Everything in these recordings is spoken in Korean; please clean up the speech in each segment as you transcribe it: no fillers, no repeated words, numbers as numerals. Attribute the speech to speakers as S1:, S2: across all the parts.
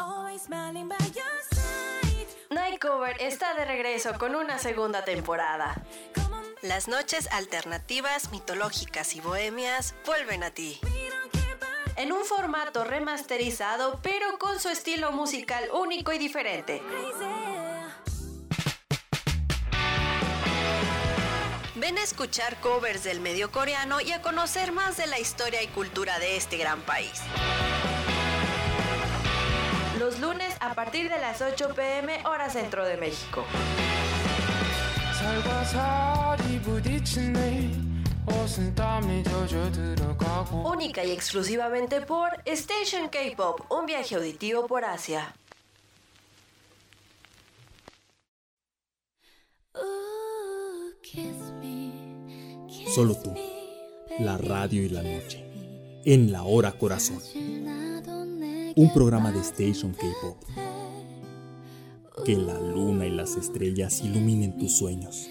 S1: Night Cover está de regreso con una segunda temporada. Las noches alternativas, mitológicas y bohemias vuelven a ti. En un formato remasterizado, pero con su estilo musical único y diferente. Ven a escuchar covers del medio coreano y a conocer más de la historia y cultura de este gran país. Los lunes a partir de las 8 p.m. hora centro de México. Única y exclusivamente por Station K-Pop, un viaje auditivo por Asia.
S2: Solo tú, la radio y la noche, en la hora corazón. Un programa de Station K-Pop. Que la luna y las estrellas iluminen tus sueños.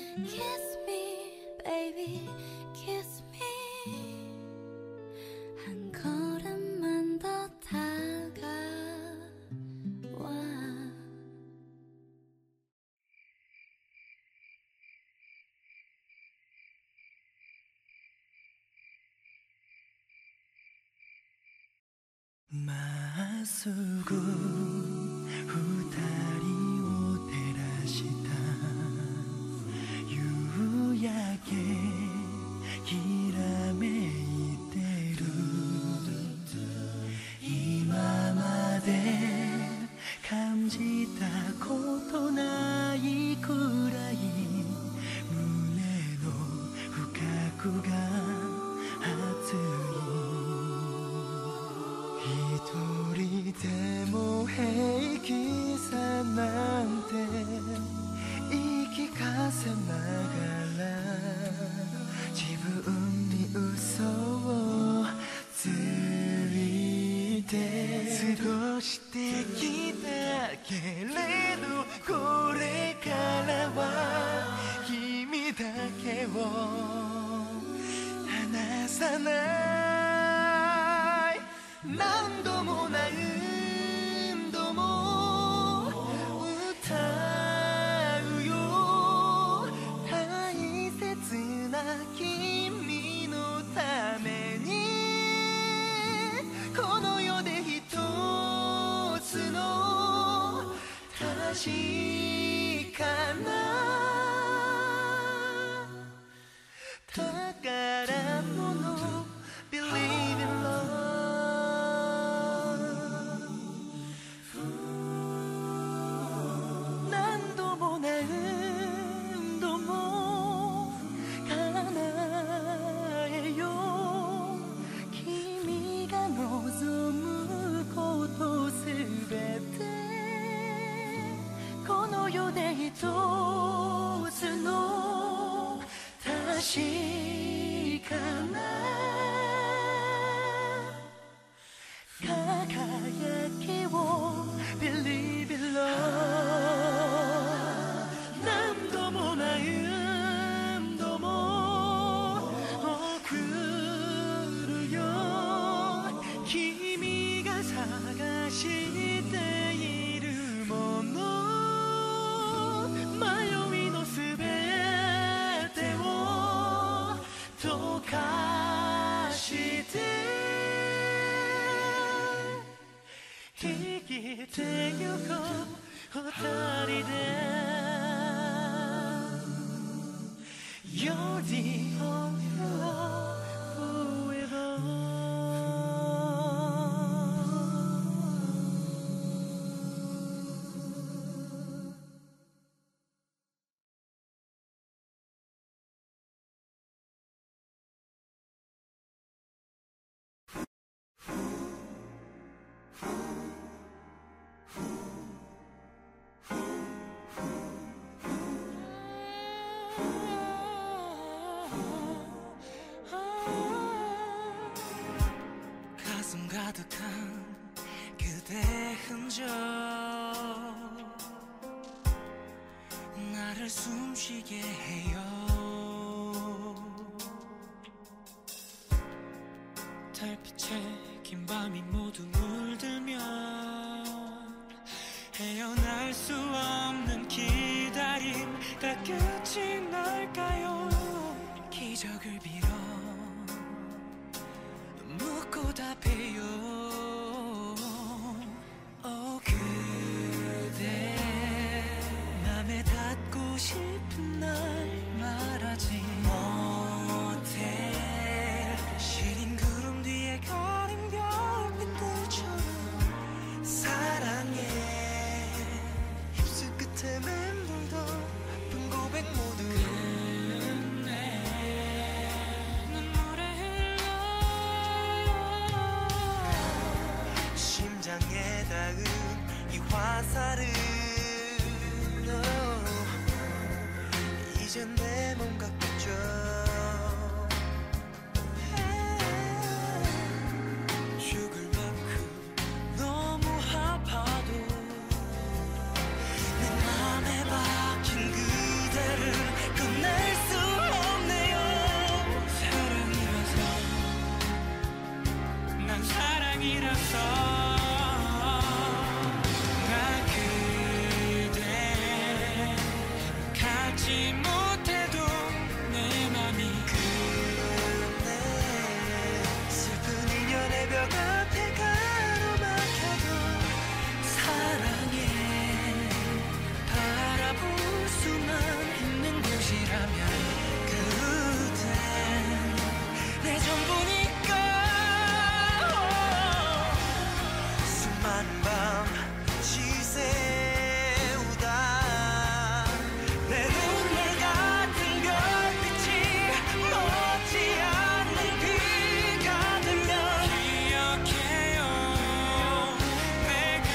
S3: 달빛에 긴 밤이 모두 물들면 헤어날 수 없는 기다림가 끝이 날까요? 기적을 빌어 묻고 답해요. 그대 맘에 닿고 싶은 날 말하지 못해. 시린 구름 뒤에 가린 별빛들처럼 사랑해. 입술 끝에 맴돌던 아픈 고백 모두 끝내 눈물에 흘러 심장에 닿은 이 화살은 이젠 내 몸 같죠. 죽을 만큼 너무 아파도 내 맘에 박힌 그대를 끝낼 수 없네요. 사랑이라서 난 사랑이라서 나 그대 갖지 못해도 내 맘이 끝내. 슬픈 인연의 벽 앞에 가로막혀도 사랑해. 바라볼 수만 있는 곳이라면 그댄 내 전부니까. 수많은 밤 지새우다 내 눈물 같은 별빛이 머지않는 비가 되면 기억해요. 내가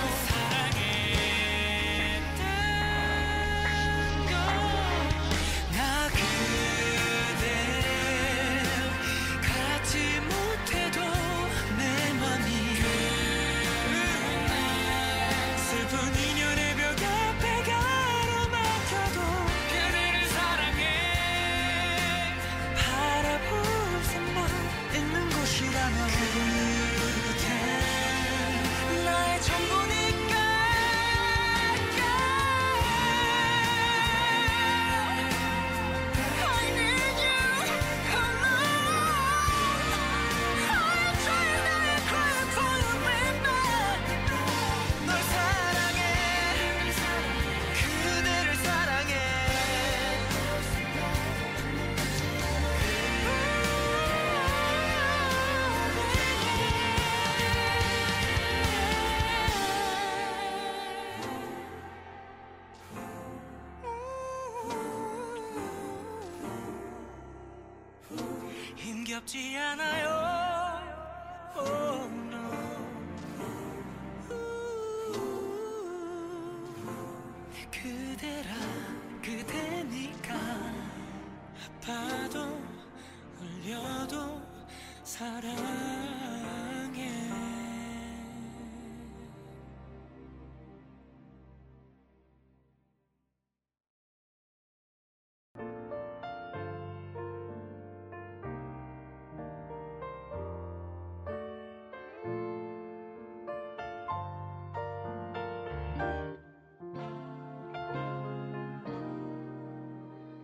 S3: 사랑했던 걸. 나 그대 갖지 못해도 내 맘이 슬픈 인연의 벽 앞에 가로막혀도 그대를 사랑해. 바라볼 수만 있는 곳이라면 그대 나의 전부니까. I need you alone. I'm trying to cry for you, baby. 널 사랑해. 그대를 사랑해. 힘겹지 않아요. Oh, no. 그대라 그대니까. 아파도 울려도 사랑해.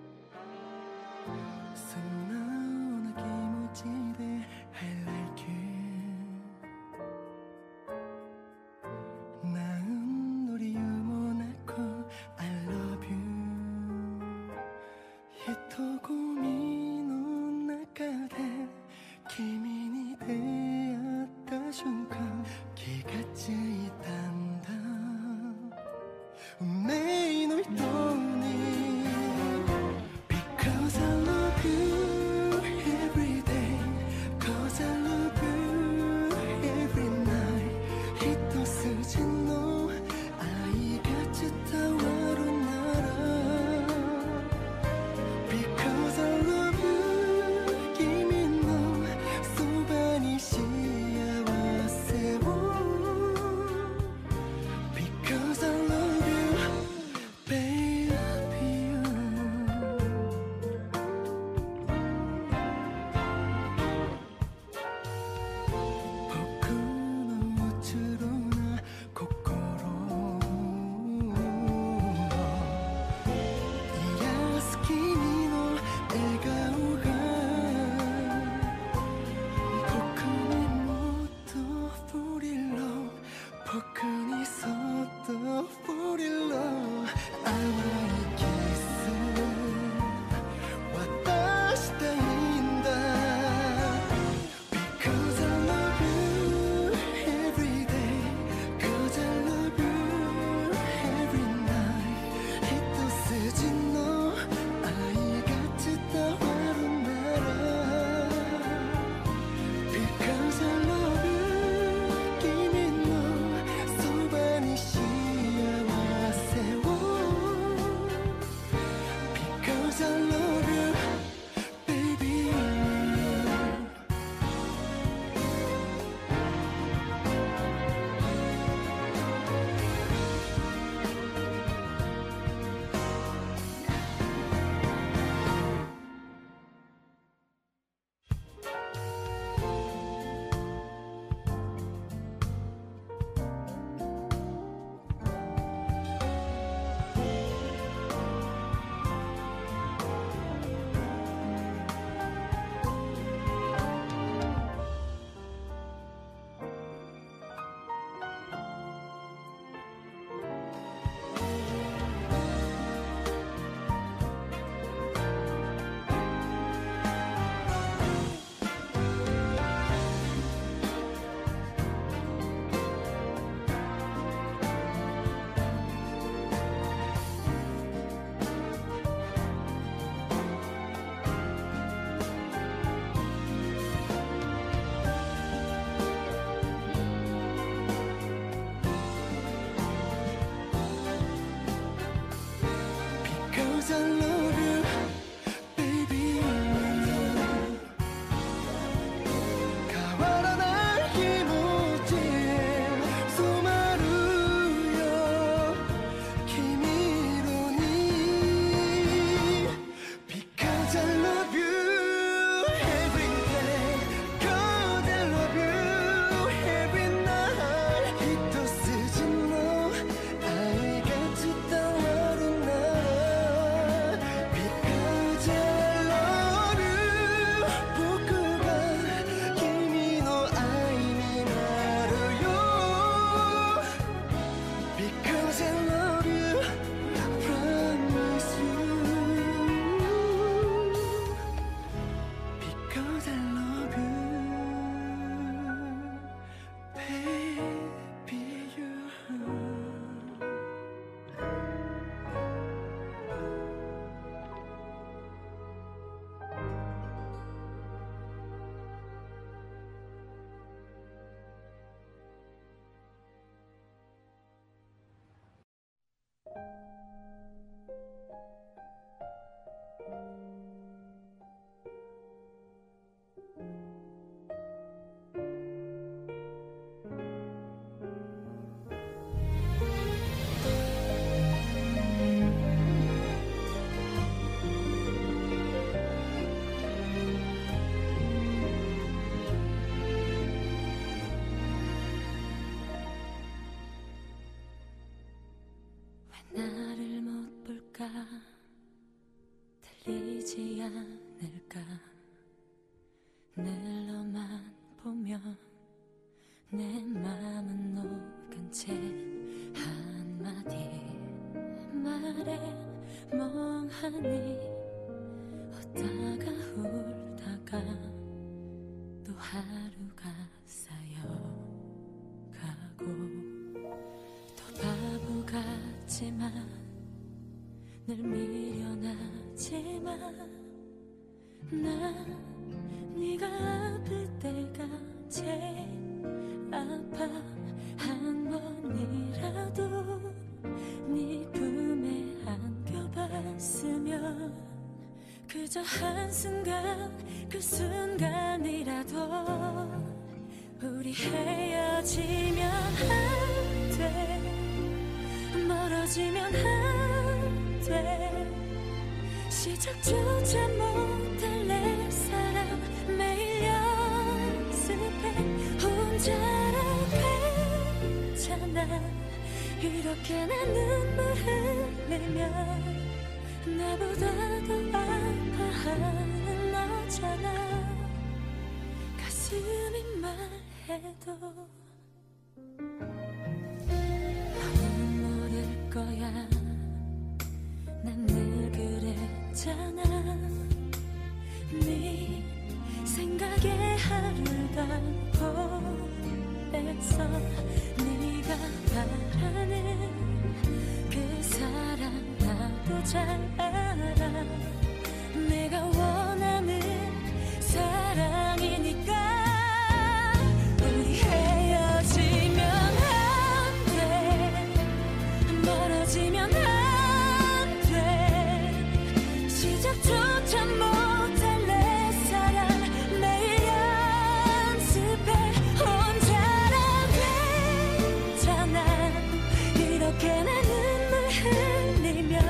S3: So now I like you 僕にそっと Fall in love 甘いキス渡したいんだ Because I love you every day Cause I love you every night 一筋の愛が伝わるなら Because I love you 君のそばに幸せを Because I love you baby Because I love you baby 変わらない気持ち染まるよ君色に Because I love you every day Cause I love you every night 一筋の愛が伝わるなら Because I love you 僕が君の愛になるよ Because I love you Promise you Because I love you baby you
S4: 왜 나를 못 볼까 들리지 않을까 늘 너만 보면 내 맘은 녹은 채 한마디 말에 멍하니 웃다가 울다가 또 하루가 쌓여가고 또 바보 같지만 늘 미련하지만 난 네가 아플 때가 제일 아파 한 번이라도 네 품에 안겨봤으면 그저 한순간 그 순간이라도 우리 헤어지면 안 돼 멀어지면 안 돼 시작조차 못할 내 사랑 매일 연습해 혼자라 괜찮아 이렇게 난 눈물 흘리면 나보다 더 아파하는 너잖아 가슴이 말해도 있잖아. 네 생각에 하루가 보냈어. 네가 바라는 그 사랑 나도 잘 알아. 내가 원하는 사랑이니까. 우리 헤어지면 안 돼. 멀어지면 안 돼. 시작조차 못할 내 사랑 매일 연습해. 혼자라 괜찮아. 이렇게 내 눈물 흘리며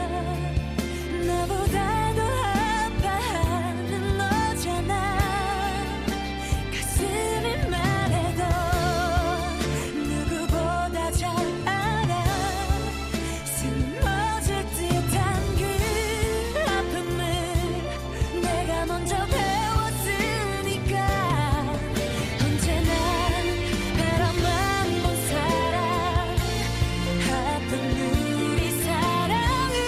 S4: 나보다 더 아파하는 너잖아. 가슴이 말해도 누구보다 잘 알아. 숨어질 듯한 그 아픔을 내가 먼저 배웠으니까. 언제나 바라만 본 사랑 했던 우리 사랑을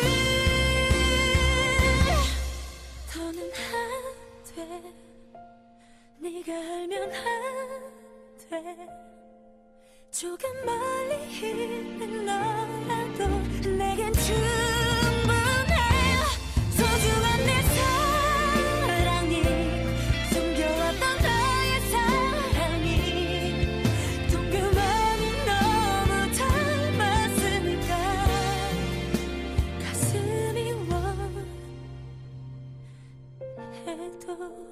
S4: 더는 안 돼. 네가 알면 안 돼. 조금 멀리 있는 너라도 내겐 충분해. 소중한 내 사랑이 숨겨왔던 나의 사랑이 동그만이 너무 닮았으니까. 가슴이 원해도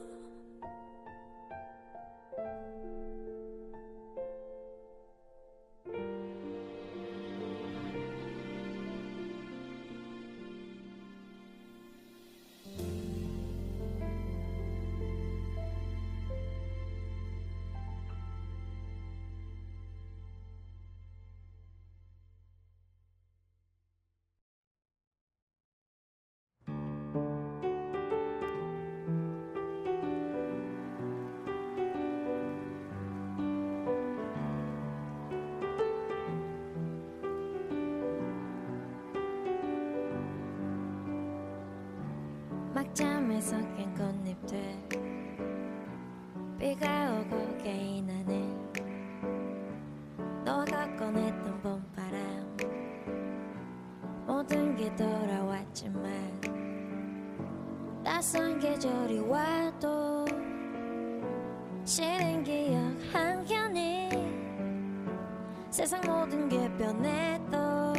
S4: 막잠에서 깬 꽃잎들 비가 오고 개인하네. 너가 꺼냈던 봄바람 모든 게 돌아왔지만 낯선 계절이 와도 싫은 기억 한켠이 세상 모든 게 변해도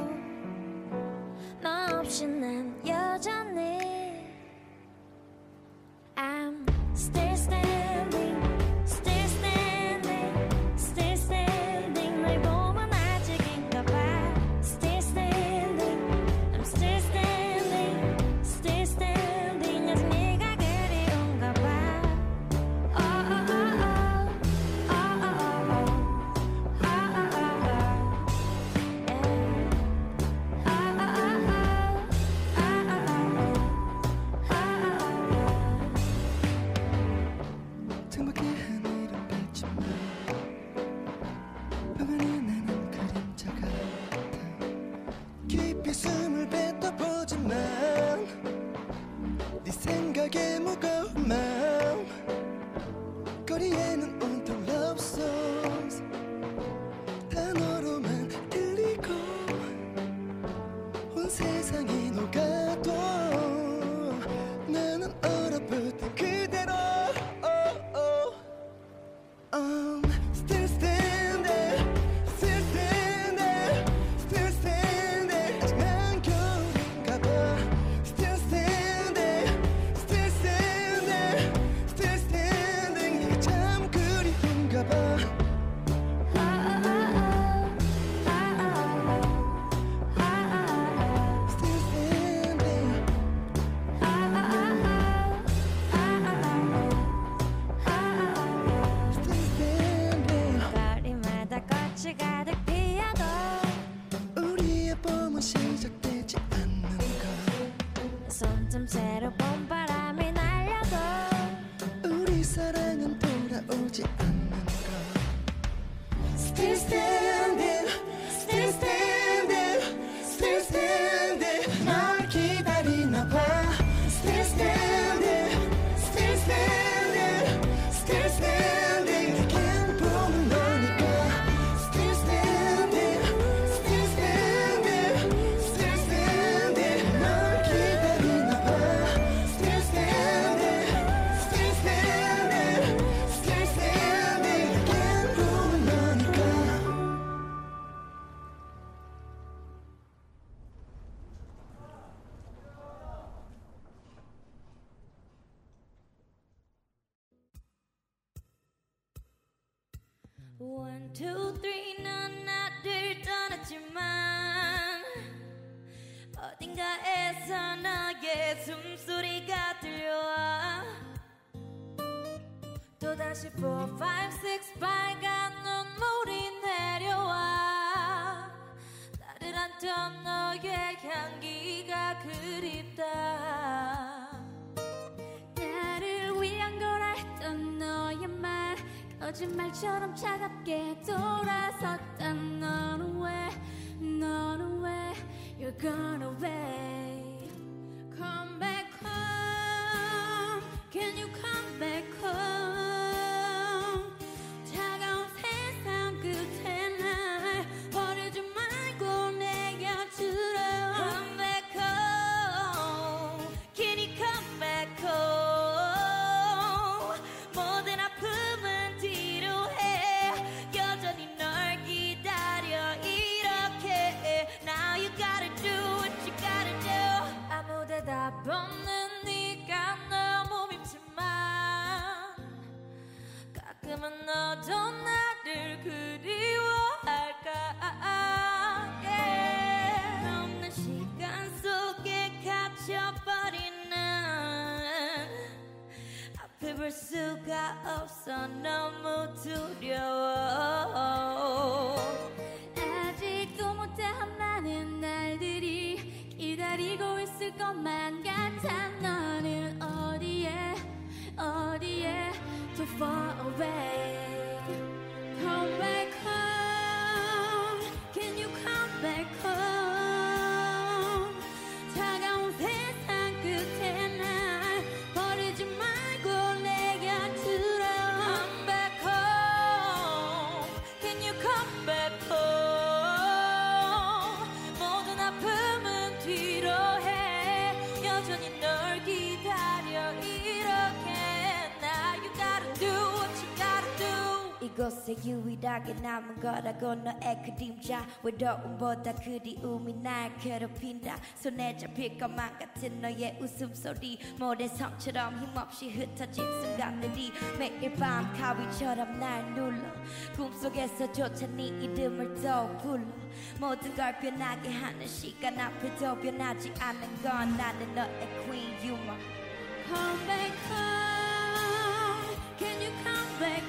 S4: 너 없이 난 여전히 I'm still standing, still standing, still standing. 널 보면 아직인가 봐. Still standing, I'm still standing, still standing. 아직 네가 그리운가 봐. Oh oh oh oh, oh oh oh oh, oh oh oh oh, yeah. Oh oh oh oh, oh oh oh oh.
S3: 창밖에 하늘은 밝지만 방 안에 나는 그림자 같아. 깊이 숨을 뱉어보지만 네 생각에 무거운 마음. 거리에는 온통 love songs 단어로만 들리고 온 세상이 녹아도 나는 얼어붙은 그대로. I'm still standing, still standing, still standing. 아직 난 겨울인가 봐. Still standing, still standing, still standing. 네가 참 그리운가 봐.
S4: Oh oh oh oh, oh oh oh, oh.
S3: Still standing.
S4: Oh oh oh oh, oh oh.
S3: Still standing.
S4: 거리마다 꽃이 가득 피어도
S3: 우리의 봄은 시작되지 않는 것.
S4: 손틈새로 봄바람이 날려도
S3: 우리 사랑은 돌아오지 않는 것. Still standing, still standing, still standing. 널 기다리나 봐. Still standing.
S4: 2, 3 넌 나를 떠났지만 어딘가에서 너의 숨소리가 들려와 또다시 4, 5, 6 빨간 눈물이 내려와 나를 안던 너의 향기가 그립다 나를 위한 거라 했던 너의 말 거짓말처럼 차갑게 돌아섰던 너는 왜 You're gone away Come back home Can you come back home 차가운 세상 끝에 날 버리지 말고 내 곁으로 Come back home Can you come back home 모든 아픔은 뒤로 해 여전히 널 기다려 이렇게 Now you gotta do what you gotta do 아무 대답 없는 네가 너무 밉지만 가끔은 너도 나를 그리워할까 yeah. 없는 시간 속에 갇혀버린 난 앞을 볼 수가 없어 너무 두려워 아직도 못다한 많은 날들이 기다리고 있을 것만 같아 너는 어디에 too far away Come back home Can you come back home 차가운 세상 끝에 날 버리지 말고 내 곁으로 Come back home Can you come back home 모든 아픔은 뒤로 해 여전히 널 기다려 이렇게 Now you gotta do what you gotta do 이곳에 유일하게 남은 거라고 너의 그림자 외로움보다 그리움이 날 괴롭힌다 손에 잡힐 것만 같은 너의 웃음소리 모래성처럼 힘없이 흩어진 순간들이 매일 밤 가위처럼 날 눌러 꿈속에서조차 네 이름을 또 불러 모든 걸 변하게 하는 시간 앞에도 변하지 않는 건 나는 너의 queen you my Come back home Can you come back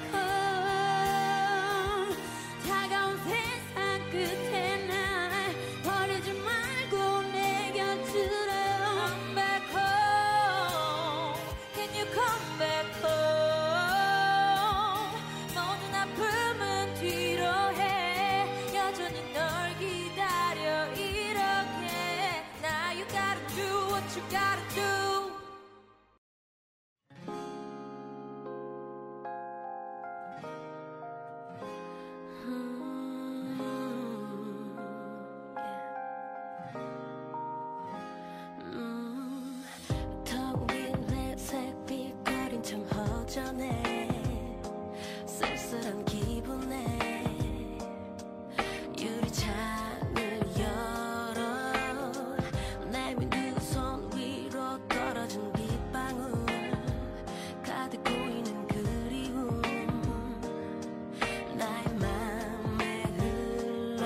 S4: home 차가운 세상 끝에 날 버리지 말고 내 곁으로 Come back home Can you come back home 모든 아픔은 뒤로 해 여전히 널 기다려 이렇게 Now you gotta do what you gotta do 텅 빈 회색 빛거린 참 허전해 쓸쓸한 기분에 유리창을 열어 내민 두 손 위로 떨어진 빗방울 가득 고이는 그리움 나의 맘에 흘러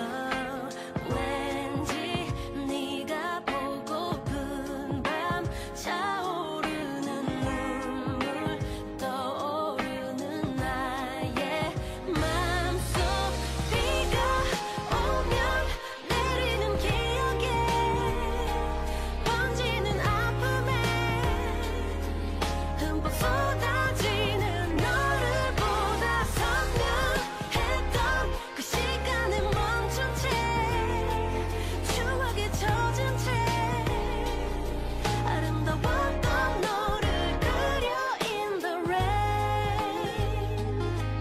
S4: 왠지 네가 보고픈 밤 차오르는 눈물 떠오르는 나의 맘속 비가 오면 내리는 기억에 번지는 아픔에 흠뻑 쏟아지는 너를 보다 선명했던 그 시간에 멈춘 채 추억에 젖은 채 아름다웠던 너를 그려 in the rain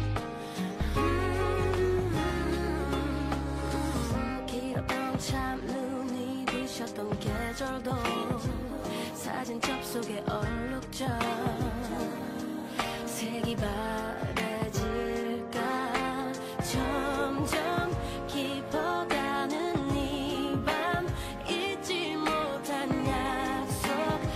S4: 길었던 참눈이 부셨던 계절도 사진 접속에 얼룩져 색이 바래질까 점점 깊어가는 이 밤 잊지 못한 약속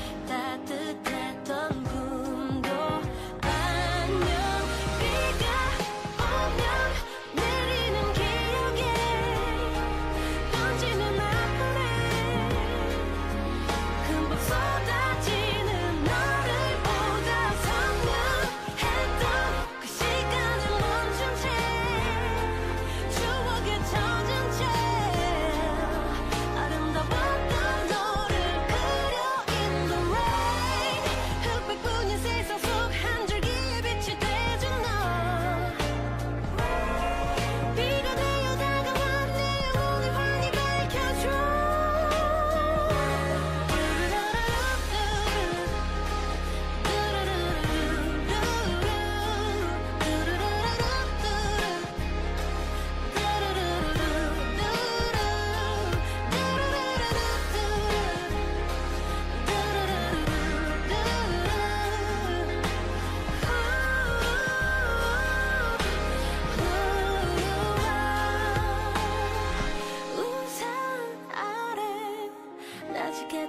S4: 따뜻했던 꿈도 안녕 비가 오면 내리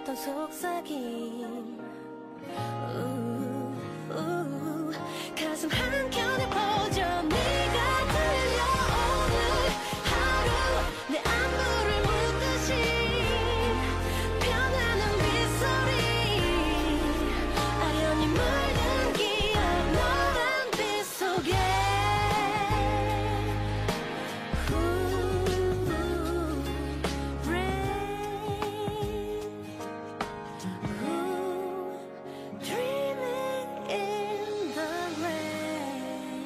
S4: 어떤 속삭임 가슴 한켠에 퍼져 네가 들려오는 하루 내 안부를 묻듯이 변하는 빗소리 아련히 물든 기억 노란 빛 속에 dreaming in the rain.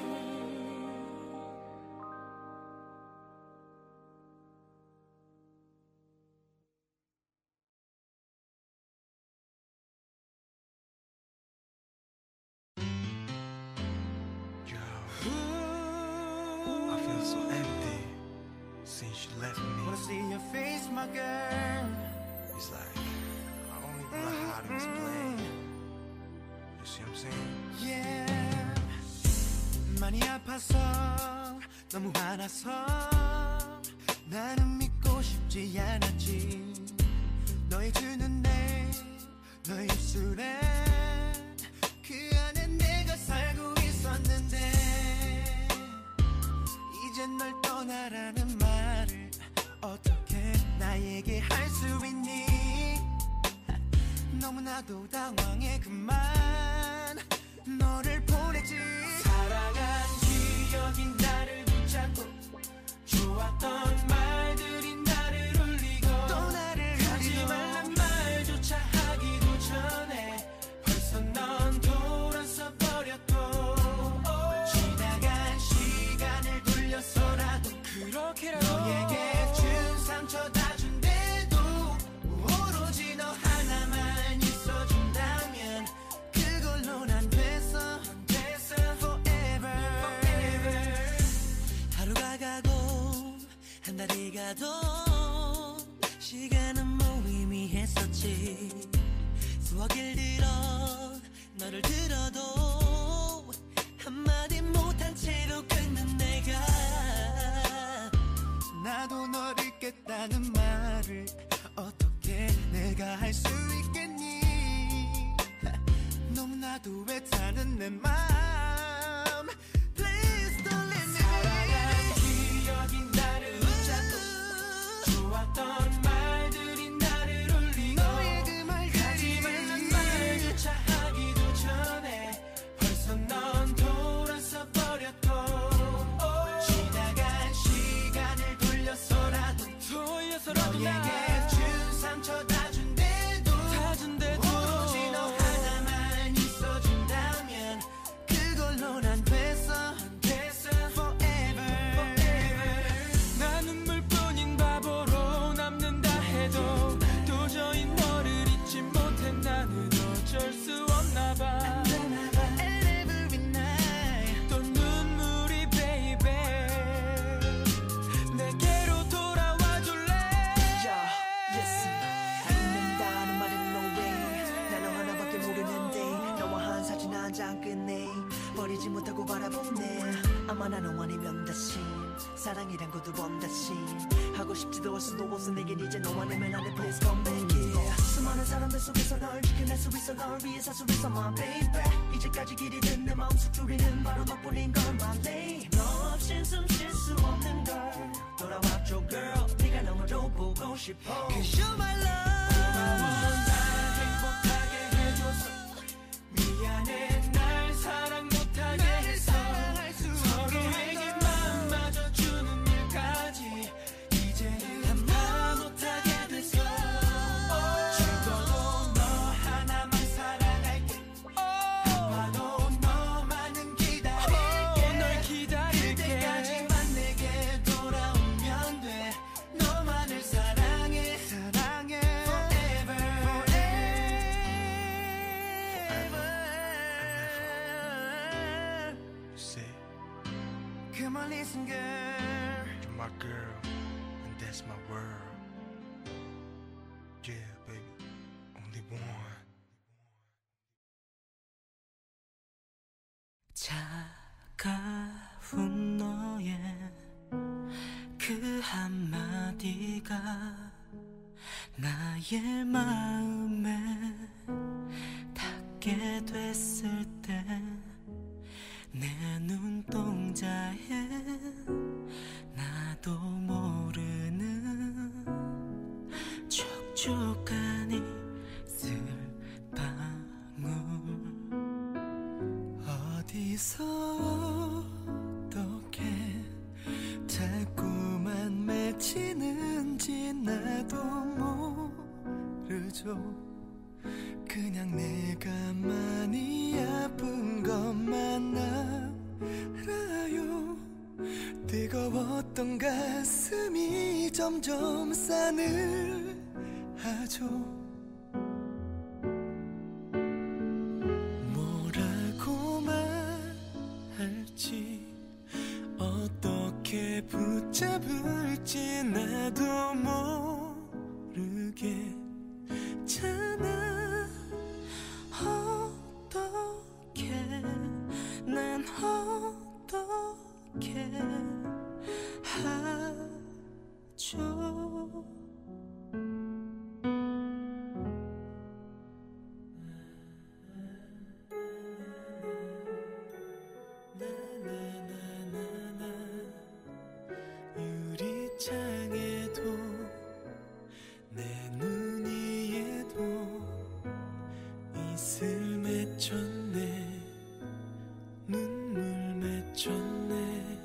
S3: I feel so empty since you left me. Wanna see your face, my girl. It's like I only wanna hide in this plane. You see what I'm saying? Yeah. 많이 아파서 너무 화나서 나는 믿고 싶지 않았지. 너의 두 눈에 너의 입술에 그 안에 내가 살고 있었는데 이젠 널 떠나라는 말을 어떻게 나에게 할 수 있니? 너무나도 당황해 그만 너를 보내지. 사랑한 기억이 나를 붙잡고 좋았던 말들이 나를 울리고 또 나를 하지 말란 말조차 하기도 전에 벌써 넌 돌아서 버렸고 지나간 시간을 돌려서라도 그렇게라도 너에게 준 상처 다 준대도 오로지 너 하나만 있어준다면 그걸로 난 됐어 forever. 하루가 가고 한 달이 가도 시간은 무의미했었지. 수화길 들어 너를 들어도 한마디 못한 채로 끊는 내가 나도 널 잊겠다는 말을 어떻게 내가 할 수 있겠니? 너무나도 애타는 내 맘 Please don't let me 사랑한 기억이 나를 붙잡고 좋았던 말들이 나를 울리고 너의 그 말들이 하지 말란 말조차 하기도 전에 벌써 넌 돌아서 버렸고 지나간 시간을 돌려서라도 너에게 준 상처 다 준대도 오로지 너 하나만 있어준다면 그걸로 난 됐어 forever. 난 눈물뿐인 바보로 남는다 해도 도저히 너를 잊지 못해 나는 어쩔 수 없나 봐. And every night 또 눈물이 baby 내게로 돌아와 줄래? Listen 안 된다는 말은 no way 난 너 하나밖에 모르는데 너와 한 사진 한 장 끝내 버리지 못하고 바라보네. 아마 나 너 아니면 다시 사랑이란 거 두 번 다시 하고 싶지도 할 수도 없어. 내겐 이제 너 아니면 안 돼. Please come back yeah. 수많은 사람들 속에서 널 지켜낼 수 있어. 널 위해 살 수 있어 my baby. 이제까지 길이 든 내 마음 속줄이는 바로 너뿐인 걸 my lady. 너 없인 숨 쉴 수 없는 걸 돌아와줘 girl. 네가 너무도 보고 싶어 Cause you're my love. 날 행복하게 해줘서 미안해 날 사랑 못하게 해서 서로에게 마음마저 주는 일까지 이제는 다 못하게 됐어. 죽어도 너 하나만 사랑할게. 아파도 너만은 기다릴게. 널 기다릴게. 그때까지만 내게 돌아오면 돼. 너만을 사랑해 forever.
S5: Say,
S3: Come on listen girl.
S5: you're my girl, and that's my world. Yeah, baby, only one.
S3: 차가운 너의 그 한마디가 나의 마음에 닿게 됐을 때 내 눈동자에 나도 모르는 촉촉한 이슬방울 어디서 어떻게 자꾸만 맺히는지 나도 모르죠. 그냥 내가 많이 아픈 것만 알아요. 뜨거웠던 가슴이 점점 싸늘하죠. 뭐라고 말할지 어떻게 붙잡을지 나도 모르겠잖아. 어떻게 난 어떻게 하죠. 유리창에도 내 눈 위에도 이슬 맺혔네. 눈물 맺혔네.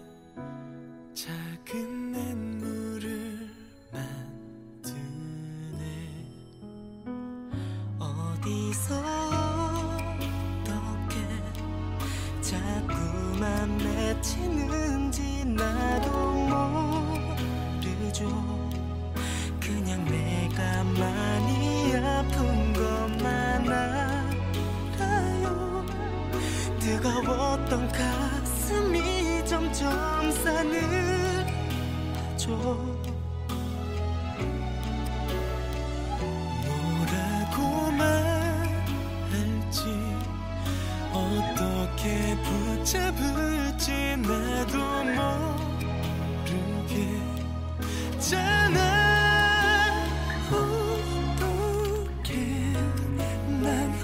S3: 작은 냇물을 만드네. 어디서 어떻게 자꾸만 맺히는지 나도 모르죠. 그냥 내가 많이 아픈 것만 알아요. 뜨거웠던 가슴이 점점 싸늘하죠. 뭐라고 말할지 어떻게 붙잡을지 나도 모르겠잖아. 어떻게 난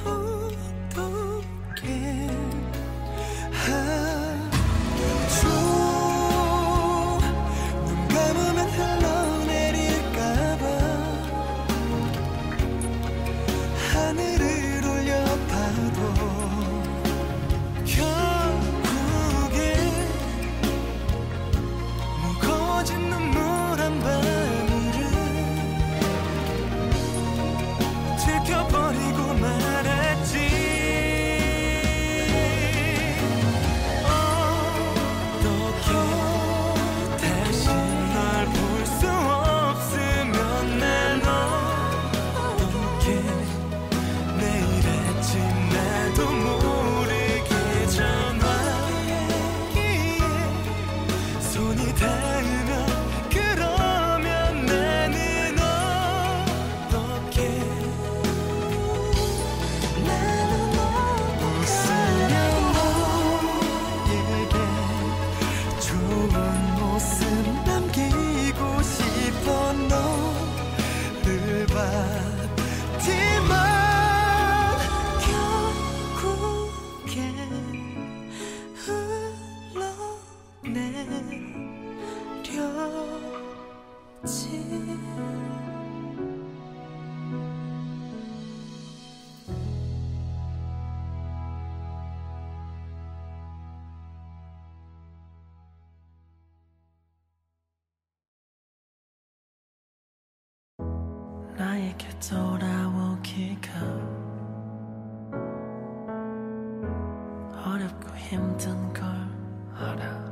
S3: 어떻게 하죠. 눈 감으면 흘러내릴까봐 하늘을 올려봐도 결국엔 무거워진 눈물 한 방울을 들켜버리고 말았지. 어떻게 다시 널 볼 수 없으면 난 어떻게 내일 아침 나도 모르게 전화기에 손이 닿으면 그러면 나는 어떻게 웃으며 너에게 좋은 모습 남기고 싶어 너를 봤지만 결국엔 흘러내렸지. 나에게 돌아오기가 어렵고 힘든 걸 알아.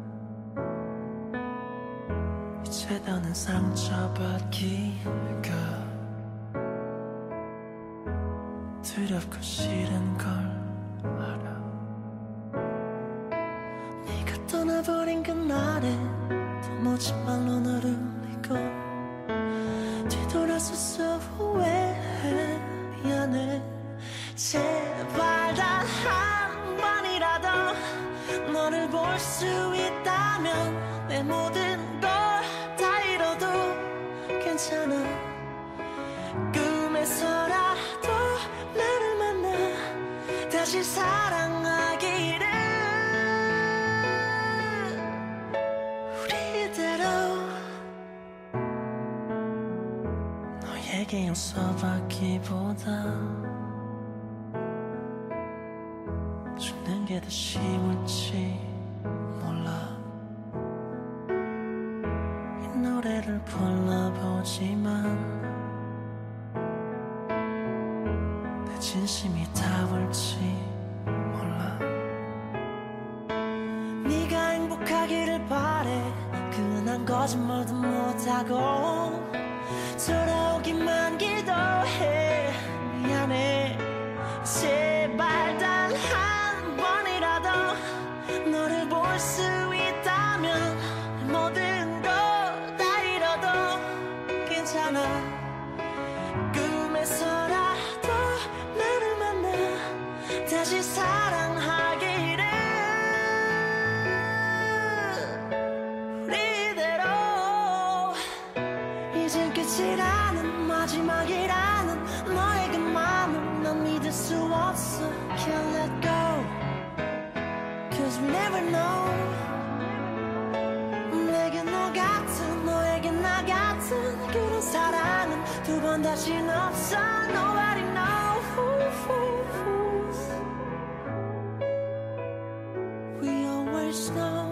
S3: 이제 더는 상처받기가 두렵고 싫은 걸 알아. 네가 떠나버린 그날에 도무지 말로 널 울리고 뒤돌아서서 후회해. 미안해. 제발 단 한 번이라도 너를 볼 수 있다면 내 모든 걸 다 잃어도 괜찮아. 꿈에서라도 나를 만나 다시 사랑하기를 우리대로 너에게 용서받기보다 죽는 게 더 쉬울지 몰라. 이 노래를 불러보지만 내 진심이 닿을지 몰라. 네가 행복하기를 바래. 그난 거짓말도 못하고 돌아오기만 기도해. 미안해. 제발 단 한 번이라도 너를 볼 수 있다면 모든 거 다 잃어도 괜찮아. 꿈에서라도 나를 만나 다시 사랑하기를 우리대로. 이젠 끝이라는 마지막이라는 너의 그 맘을 난 믿을 수 없어. Can't let go Cause we never know. 내게 너 같은 너에게 나 같은 그런 사랑은 두 번 다시는 없어. Nobody knows. We always know.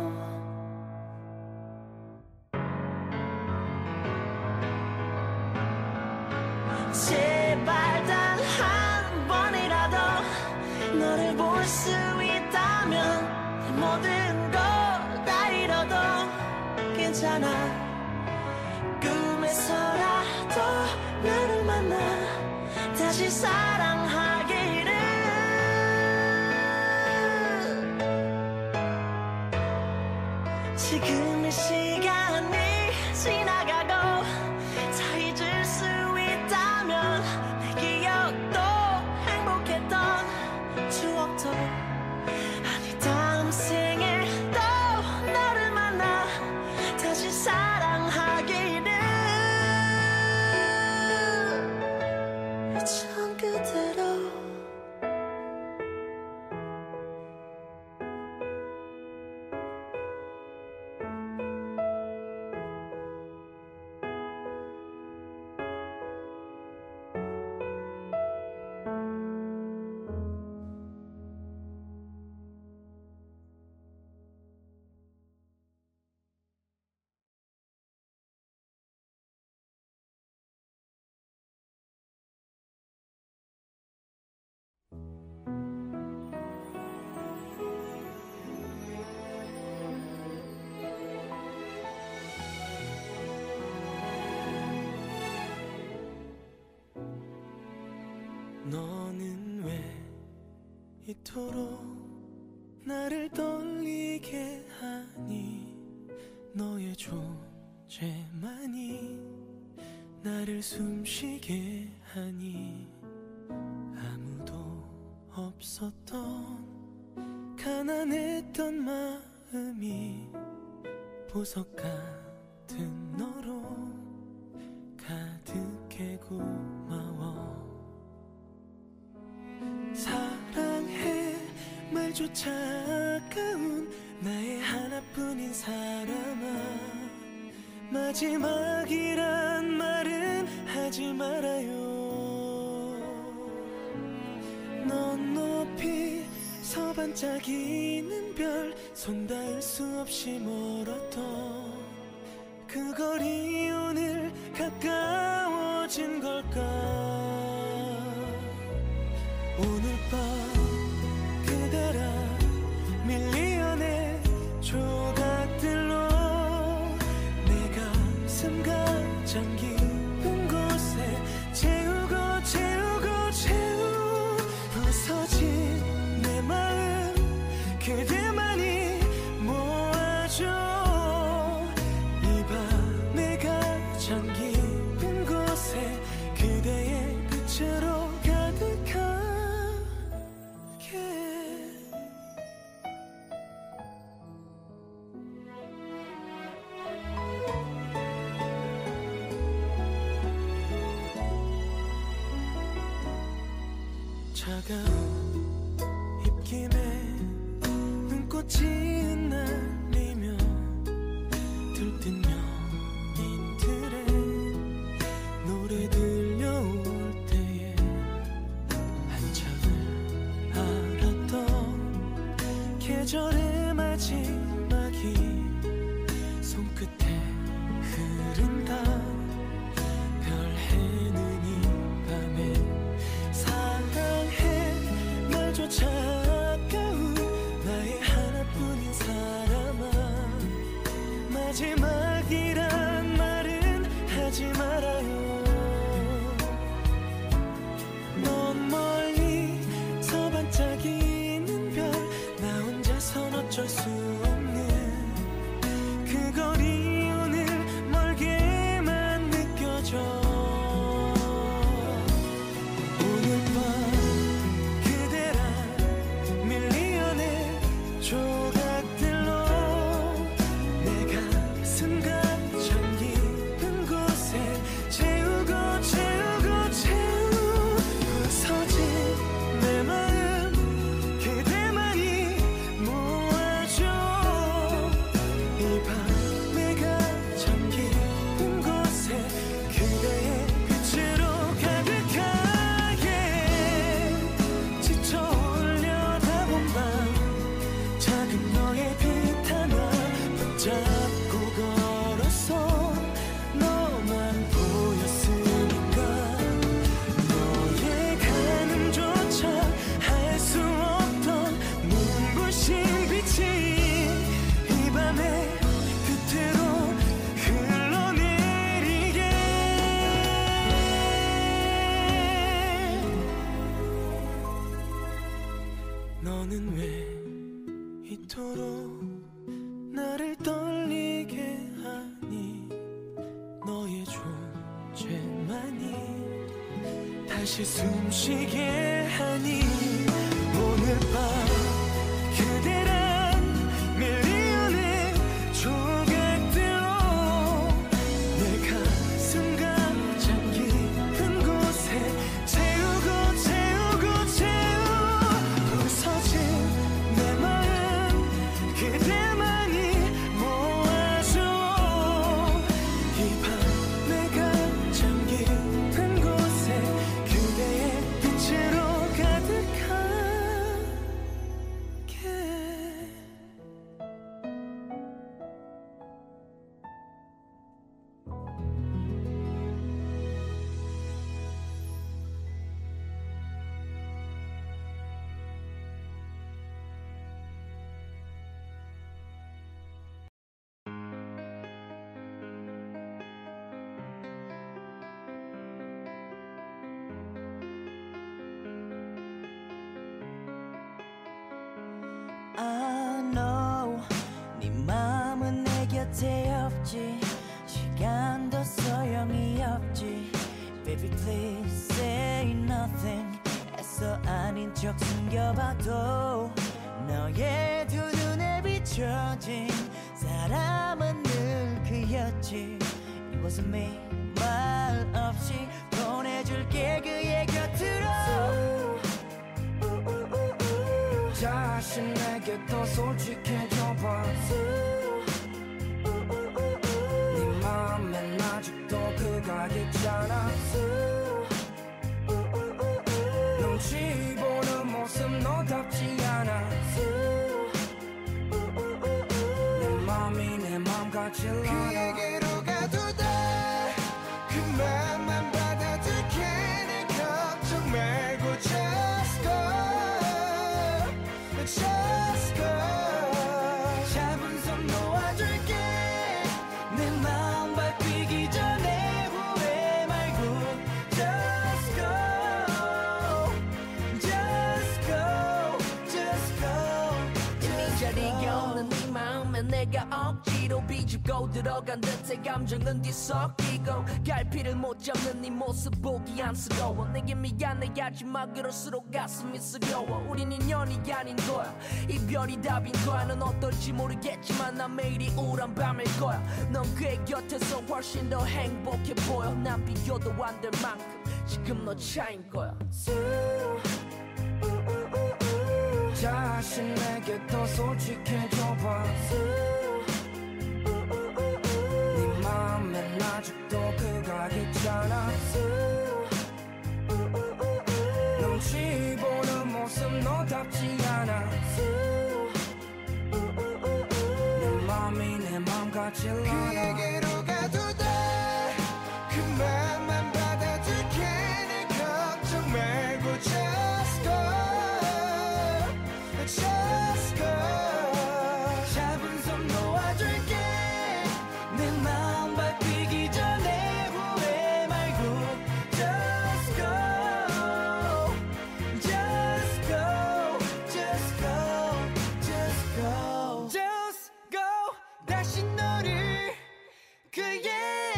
S3: 제발 단 한 번이라도 너를 볼 수 있다면 모든 거 다 잃어도 괜찮아. 꿈에서라도 나를 만나 다시 사랑하기를. 지금 이 시간이 지나가고 다 잊을 수 있다면 내 기억도 행복했던 추억도 아니 다음 생에 또 너를 만나 다시 사랑하기를. 참 그대로. 너는 왜 이토록 나를 떨리게 하니. 너의 존재만이 나를 숨쉬게 하니. 아무도 없었던 가난했던 마음이 보석 같은 너로 가득해. 고마워. 사랑해 말조차 아까운 나의 하나뿐인 사람아. 마지막이란 말은 하지 말아요. 넌 높이 서 반짝이는 별. 손 닿을 수 없이 멀었던 그 거리 오늘 가까워진 걸까. 오늘 밤 그대라 밀리언의 조각들로 내 가슴 가장 깊은 곳에 채우고 채우고 채우. 부서진 내 마음 그대만이 모아줘. 이 밤 내 가장 깊은 곳에 그대의 차가운 입김에 눈꽃이 흩날리며 들뜬 연인들의 노래 들려올 때에 한참을 알았던 계절의 마지막이 손끝에 흐른다. 별 해는 이 밤에 사랑해 날조차 아까운 나의 하나뿐인 사람아. 마지막이란 말은 하지 말아요. 넌 멀리서 반짝이는 별, 나 혼자선 어쩔 수 없는 그 거리 오늘 멀게만 느껴져. 오늘 밤 그대란 밀리언의 조각들로 내 가슴 가장 깊은 곳에 채우고 부서진 내 마음 그대만이 모아줘. 이 밤 내가 참 깊은 곳에 그대의 빛으로 가득하게 지쳐 올려다본 밤 작은 너의 빛 하나 붙잡고 걸었어. 너만 보였으니까 너의 가늠조차 할 수 없던 눈부신 빛이 이 밤의 끝으로 흘러내리게. 너는 왜 이토록 나를 떨리게 하니. 너의 존재만이 다시 숨쉬게 하니. 오늘 밤 그대란 밀리언의 조각들로 내 가슴 가장 깊은 곳에 채우고 부서진 내 마음 그대만이 모아줘. 이 밤 내가 참 깊은 곳에 그대의 빛으로 가득하게.
S6: I know 네 마음은 내 곁에 없지. 시간도 소용이 없지. Baby please say nothing. 애써 아닌 척 숨겨봐도 너의 두 눈에 비춰진 사람은 늘 그였지. It wasn't me. 말 없이 보내줄게 그의 곁으로.
S3: 자신에게 더 솔직해져봐. 네 맘엔 아직도 그가 있잖아. 눈치 보는 모습 너답지 않아. 내 맘이 내 맘같이 않아. 그에게로 가도 돼. 그 맘만 받아줄게. 내 걱정 말고 just go. Just go. 잡은 손 놓아줄게. 내 마음 바뀌기 전에 후회 말고 just go. Just go. Just go.
S6: 이미 자리가 없는 네 마음에 내가 억지로 비집고 들어간 듯해. 감정은 뒤섞이고 갈피를 못 잡는 네 모습 보기 안쓰러워. 내게 미안해하지만 그럴수록 가슴이 쓰려워. 우린 인연이 아닌 거야. 이별이 답인 거야. 넌 어떨지 모르겠지만 난 매일이 우울한 밤일 거야. 넌 그의 곁에서 훨씬 더 행복해 보여. 난 비교도 안 될 만큼 지금 너 차인 거야. 다시 내게 더 솔직해져봐 네 맘엔 아직도 그가 있잖아 눈치 보는 모습 너답지 않아 내 맘이 내 맘같지 않아
S3: 그에게로 가도 돼 그 맘만 받아줄게 내 걱정 말고 just go just go
S6: 잡은 손 놓아줄게 내 마음 바뀌기 전에 후회 말고 just go just go just go just go just go 다시 너를 그에게로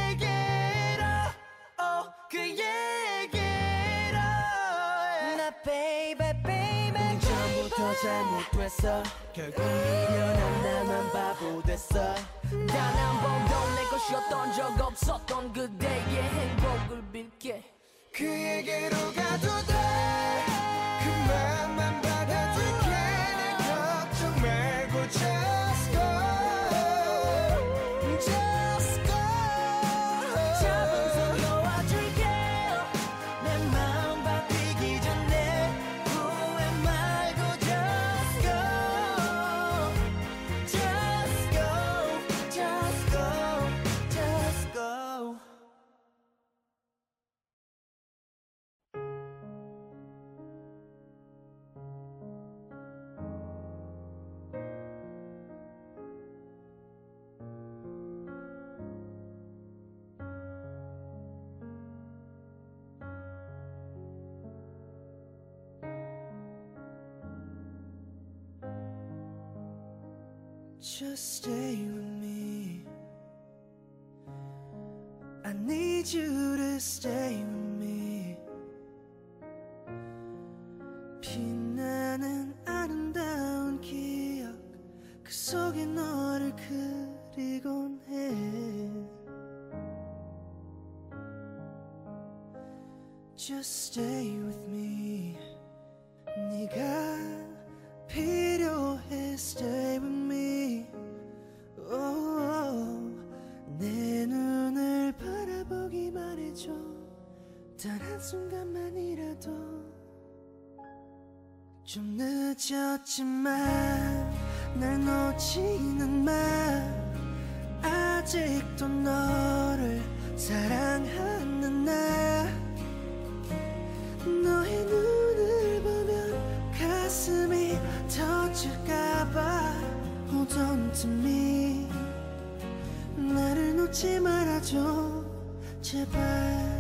S6: 그에게로 나 baby baby 처음부터 잘못됐어 결국 미련한 나만 바보 됐어 단 한 번도 내 것이었던 적 없었던 그대의 행복을 빌게
S3: 그에게로 가도 돼 그 맘만 받아줄게 내 걱정 말고 just go just go
S6: 잡은 손 놓아줄게 내 마음 바뀌기 전에 후회 말고 just go just go just go just go
S3: Just stay with me I need you to stay with me 빛나는 아름다운 기억 그 속에 너를 그리곤 해 Just stay with me 네가 필요해 Stay with me oh, 내 눈을 바라보기만 해줘 단 한순간만이라도 좀 늦었지만 날 놓지는 마 아직도 너를 사랑하는 나 너의 눈을 보면 가슴이 터질까봐 Hold on to me 나를 놓지 말아줘 제발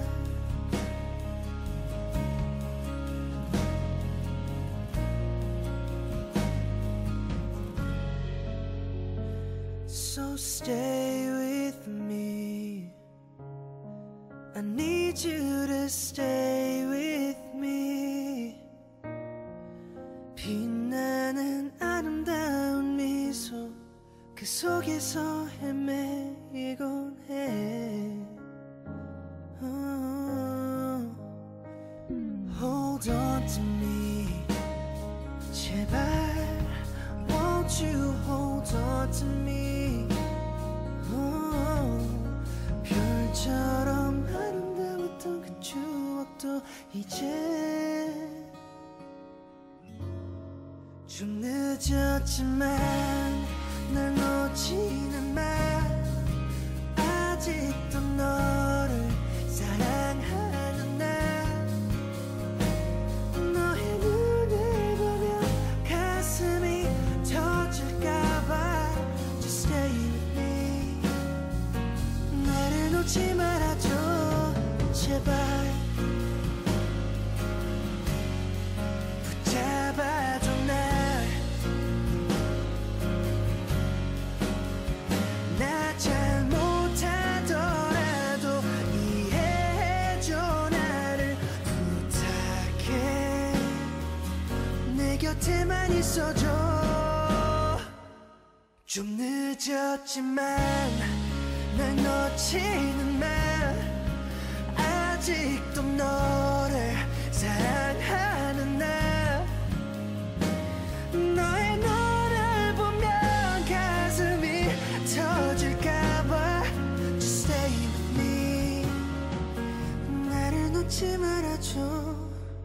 S3: So stay with me I need you to stay with me 빛나는 아름다운 미소 그 속에서 헤매곤 해 Hold on to me 제발 Won't you hold on to me 별처럼 아름다웠던 그 추억도 이제 좀 늦었지만 날 놓지는 마 아직도 너를 사랑하는 나 너의 눈을 보면 가슴이 터질까봐 Just stay with me 나를 놓지 말아줘 제발 붙잡아줘 나 잘못하더라도 이해해줘 나를 부탁해 내 곁에만 있어줘 좀 늦었지만 날 놓지는 마 아직도 너를 사랑하는 나 잊지 말아줘.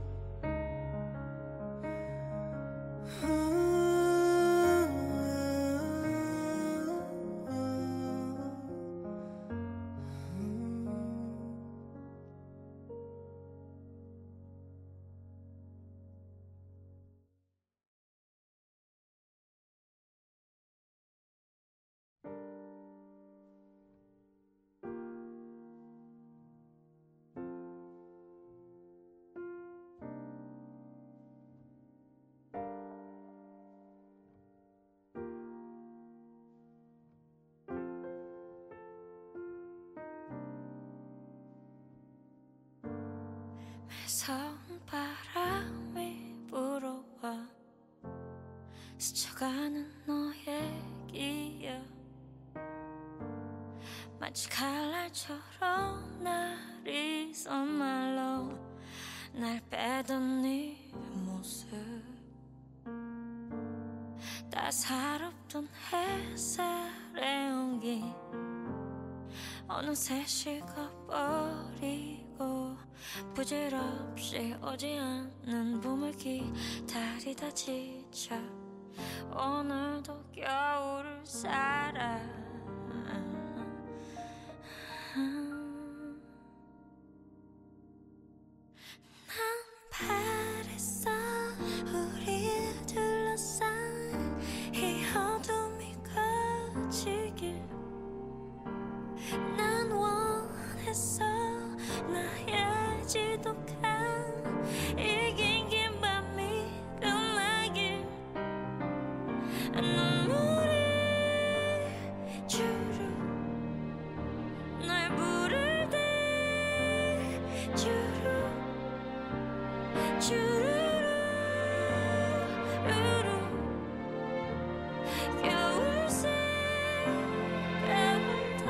S4: 매서운 바람이 불어와 스쳐가는 너의 기억 마치 칼날처럼 날이 손말로 날 빼던 네 모습 따사롭던 햇살의 온기 어느새 식어버리고 부질없이 오지 않는 봄을 기다리다 지쳐 오늘도 겨울을 살아 난 바랬어 우리 둘러싼 이 어둠이 거치길 난 원했어 나의 지독한 이 긴 긴 밤이 끝나길 눈물이 주르 날 부를 때 주르 주르르르 겨울새 깨운다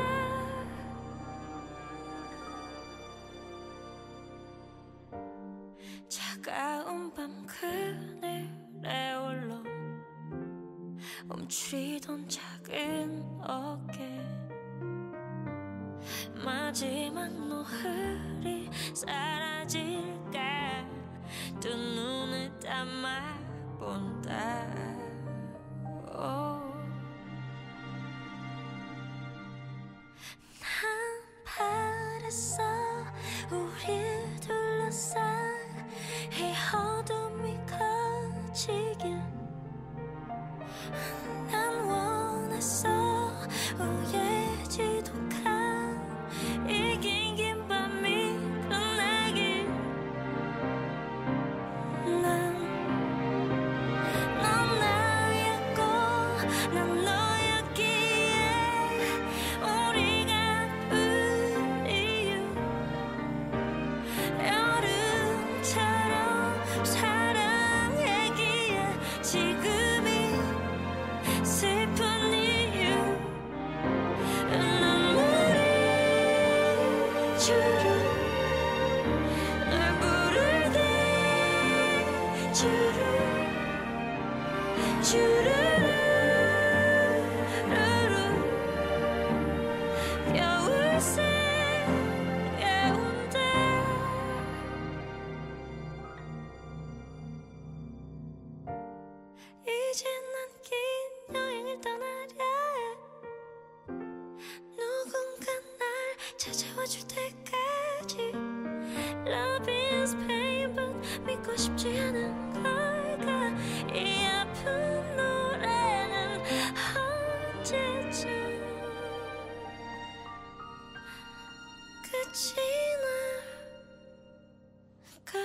S4: 차가운 밤 그늘에 홀로 움츠리던 작은 어깨 마지막 노을이 사라질까 두 눈을 감아본다 난 바랬어 우리 둘러싼 이 어둠이 거치길 난 원했어 우리의 지독한 이 긴 긴 밤이 끝나길 넌 나였고 난 너였기에 우리가 울 이유 여름처럼 사랑하기에 지금이 슬픈 이유 눈물이 주르 널 부를 때 주르 주르르르 겨울새 깨운다 이제 난 긴 여행을 떠나려 해 누군가 날 찾아와 줄 때까지 Love is pain but 믿고 싶지 않은 걸까 이 아픈 노래는 언제쯤 끝이 날까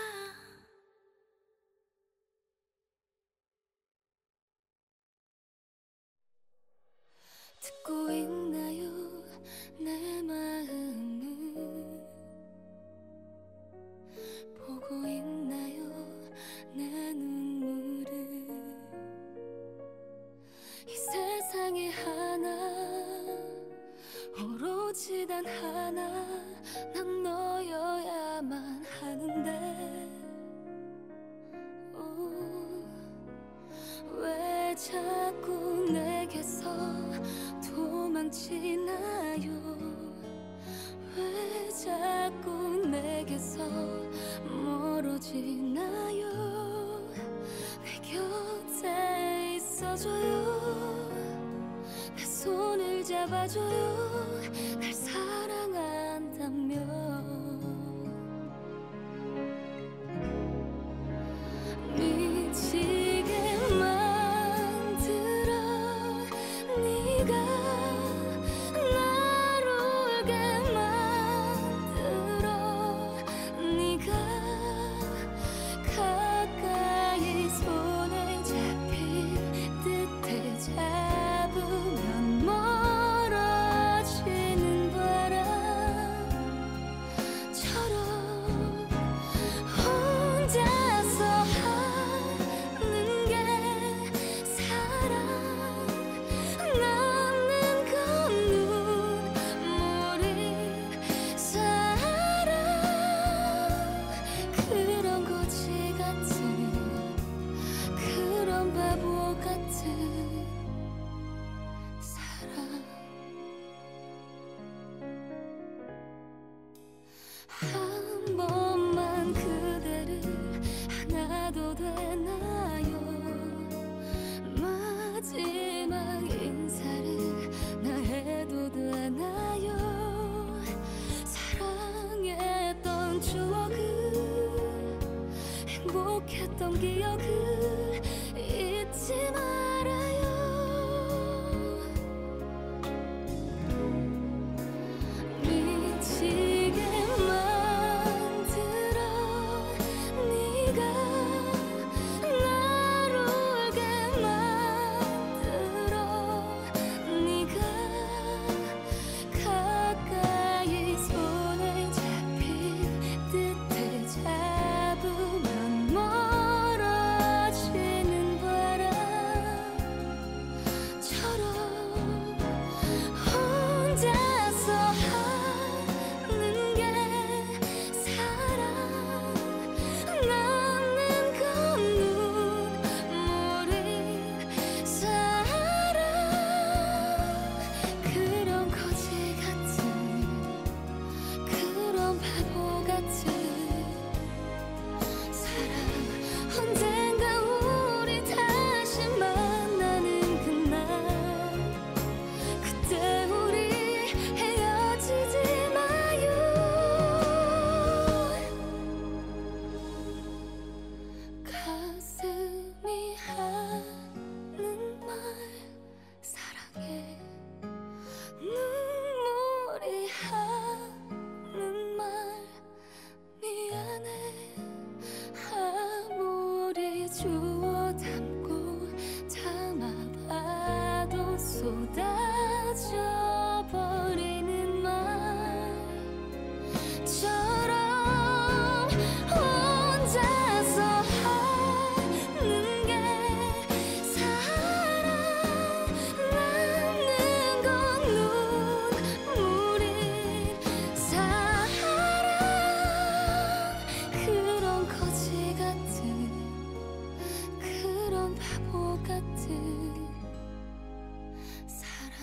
S4: 듣고 있나요 내 마음을 보고 있나요 내 눈물을 이 세상에 하나 오로지 단 하나 난 너여야만 하는데 왜 자꾸 내게서 도망치나요 왜 자꾸 내게서 잡아줘요 내 손을 잡아줘요 날 사랑한다면 미치게 만들어 네가 날 울게 만들어 네가 가까이 손에 잡힌 듯해 잡으면 멀어지는 바람처럼 혼자서 하는 게 사랑 남는 건 눈물이 사랑 그런 거지 같은 그런 바보 같은 사랑 한 번만 그대를 안아도 되나요 마지막 인사를 나 해도 되나요 사랑했던 추억을 행복했던 기억을 잊지 말아요 미치게 만들어 네가 날 울게 만들어 네가 가까이 손에 잡힌 듯해 잡으면 멀어지는 바람처럼 혼자서 하는 게 사랑 남는 건 눈물이 사랑 그런 거지 같은 그런 바보 같은 사랑 언젠가 우리 다시 만나는 그날 그때 우리 헤어지지 마요 가슴이 하는 말 사랑해 눈물이 하는 말 미안해 아무리 주워 담고 담아봐도 쏟아져 버리는 말처럼 혼자서 하는 게 사랑 남는 건 눈물이 사랑 그런 거지 같은 그런 바보 같은 사랑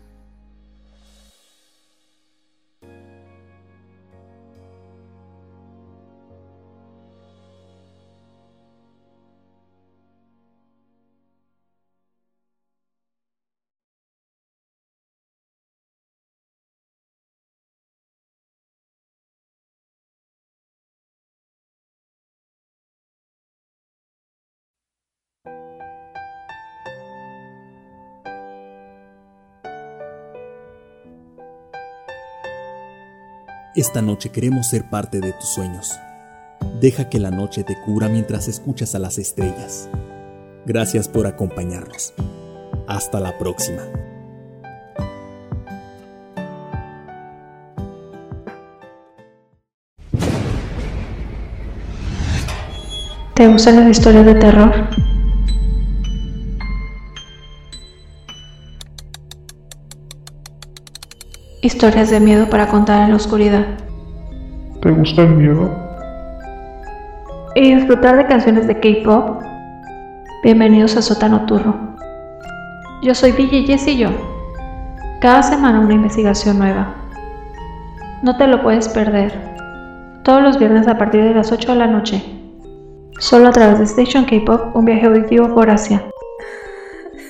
S2: Esta noche queremos ser parte de tus sueños. Deja que la noche te cubra mientras escuchas a las estrellas. Gracias por acompañarnos. Hasta la próxima.
S7: ¿Te gustan las historias de terror? Historias de miedo para contar en la oscuridad.
S8: ¿Te gusta el miedo?
S7: ¿Y disfrutar de canciones de K-pop? Bienvenidos a Sótano Turro. Yo soy DJ Jessillo. Cada semana una investigación nueva. No te lo puedes perder. Todos los viernes a partir de las 8 de la noche. Solo a través de Station K-pop, un viaje auditivo por Asia.